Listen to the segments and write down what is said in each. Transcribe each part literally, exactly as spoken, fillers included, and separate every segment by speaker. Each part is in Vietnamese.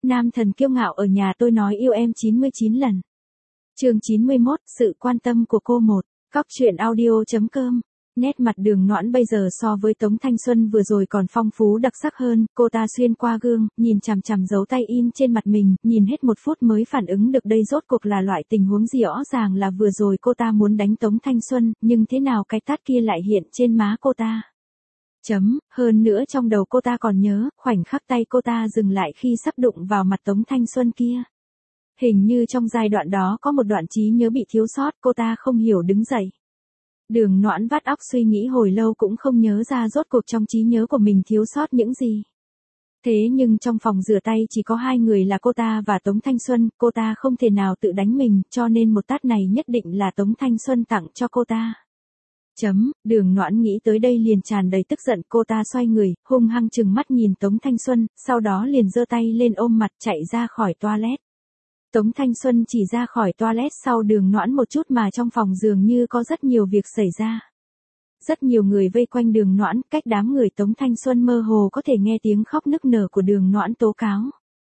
Speaker 1: Nam thần kiêu ngạo ở nhà tôi nói yêu em chín mươi chín lần. Chương chín mươi mốt, sự quan tâm của cô một. Cóc truyện audio chấm com. Nét mặt Đường Noãn bây giờ so với Tống Thanh Xuân vừa rồi còn phong phú đặc sắc hơn, cô ta xuyên qua gương, nhìn chằm chằm dấu tay in trên mặt mình, nhìn hết một phút mới phản ứng được đây rốt cuộc là loại tình huống gì. Rõ ràng là vừa rồi cô ta muốn đánh Tống Thanh Xuân, nhưng thế nào cái tát kia lại hiện trên má cô ta. Chấm, hơn nữa trong đầu cô ta còn nhớ, khoảnh khắc tay cô ta dừng lại khi sắp đụng vào mặt Tống Thanh Xuân kia. Hình như trong giai đoạn đó có một đoạn trí nhớ bị thiếu sót, cô ta không hiểu đứng dậy. Đường Noãn vắt óc suy nghĩ hồi lâu cũng không nhớ ra rốt cuộc trong trí nhớ của mình thiếu sót những gì. Thế nhưng trong phòng rửa tay chỉ có hai người là cô ta và Tống Thanh Xuân, cô ta không thể nào tự đánh mình, cho nên một tát này nhất định là Tống Thanh Xuân tặng cho cô ta. Chấm, Đường Noãn nghĩ tới đây liền tràn đầy tức giận, cô ta xoay người, hung hăng trừng mắt nhìn Tống Thanh Xuân, sau đó liền giơ tay lên ôm mặt chạy ra khỏi toilet. Tống Thanh Xuân chỉ ra khỏi toilet sau Đường Noãn một chút mà trong phòng dường như có rất nhiều việc xảy ra. Rất nhiều người vây quanh Đường Noãn, cách đám người Tống Thanh Xuân mơ hồ có thể nghe tiếng khóc nức nở của Đường Noãn tố cáo.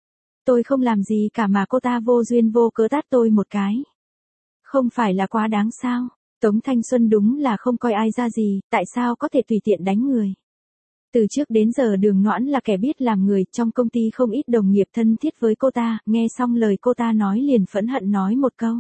Speaker 1: Tôi không làm gì cả mà cô ta vô duyên vô cớ tát tôi một cái. Không phải là quá đáng sao? Tống Thanh Xuân đúng là không coi ai ra gì, tại sao có thể tùy tiện đánh người. Từ trước đến giờ Đường Noãn là kẻ biết làm người, trong công ty không ít đồng nghiệp thân thiết với cô ta, nghe xong lời cô ta nói liền phẫn hận nói một câu.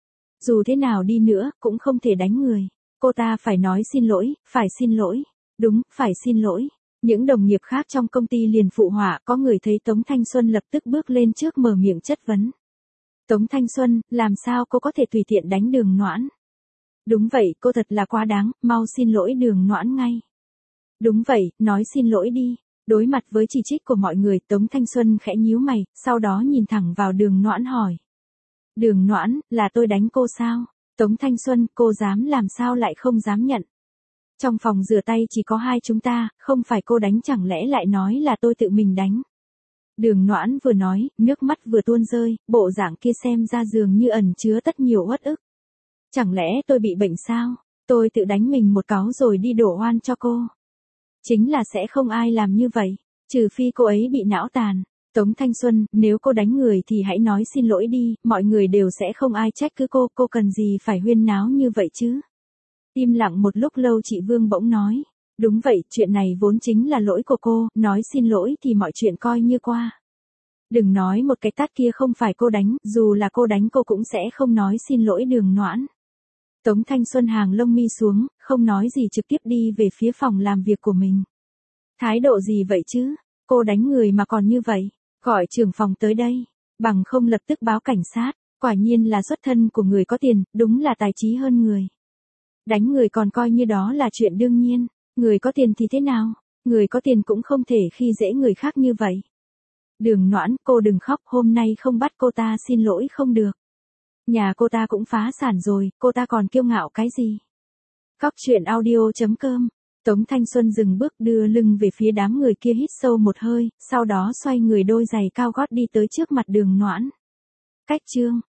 Speaker 1: Dù thế nào đi nữa, cũng không thể đánh người. Cô ta phải nói xin lỗi, phải xin lỗi. Đúng, phải xin lỗi. Những đồng nghiệp khác trong công ty liền phụ họa, có người thấy Tống Thanh Xuân lập tức bước lên trước mở miệng chất vấn. Tống Thanh Xuân, làm sao cô có thể tùy tiện đánh Đường Noãn? Đúng vậy, cô thật là quá đáng, mau xin lỗi Đường Noãn ngay. Đúng vậy, nói xin lỗi đi. Đối mặt với chỉ trích của mọi người, Tống Thanh Xuân khẽ nhíu mày, sau đó nhìn thẳng vào Đường Noãn hỏi. Đường Noãn, là tôi đánh cô sao? Tống Thanh Xuân, cô dám làm sao lại không dám nhận? Trong phòng rửa tay chỉ có hai chúng ta, không phải cô đánh chẳng lẽ lại nói là tôi tự mình đánh? Đường Noãn vừa nói, nước mắt vừa tuôn rơi, bộ dạng kia xem ra dường như ẩn chứa tất nhiều uất ức. Chẳng lẽ tôi bị bệnh sao? Tôi tự đánh mình một cáu rồi đi đổ oan cho cô. Chính là sẽ không ai làm như vậy, trừ phi cô ấy bị não tàn. Tống Thanh Xuân, nếu cô đánh người thì hãy nói xin lỗi đi, mọi người đều sẽ không ai trách cứ cô, cô cần gì phải huyên náo như vậy chứ? Im lặng một lúc lâu chị Vương bỗng nói, đúng vậy, chuyện này vốn chính là lỗi của cô, nói xin lỗi thì mọi chuyện coi như qua. Đừng nói một cái tát kia không phải cô đánh, dù là cô đánh cô cũng sẽ không nói xin lỗi Đường Noãn. Tống Thanh Xuân hàng lông mi xuống, không nói gì trực tiếp đi về phía phòng làm việc của mình. Thái độ gì vậy chứ? Cô đánh người mà còn như vậy, gọi trưởng phòng tới đây, bằng không lập tức báo cảnh sát, quả nhiên là xuất thân của người có tiền, đúng là tài trí hơn người. Đánh người còn coi như đó là chuyện đương nhiên, người có tiền thì thế nào, người có tiền cũng không thể khi dễ người khác như vậy. Đường Noãn, cô đừng khóc, hôm nay không bắt cô ta xin lỗi không được. Nhà cô ta cũng phá sản rồi, cô ta còn kiêu ngạo cái gì? Cóc truyện audio chấm com. Tống Thanh Xuân dừng bước đưa lưng về phía đám người kia hít sâu một hơi, sau đó xoay người đôi giày cao gót đi tới trước mặt Đường Noãn. Cách chương.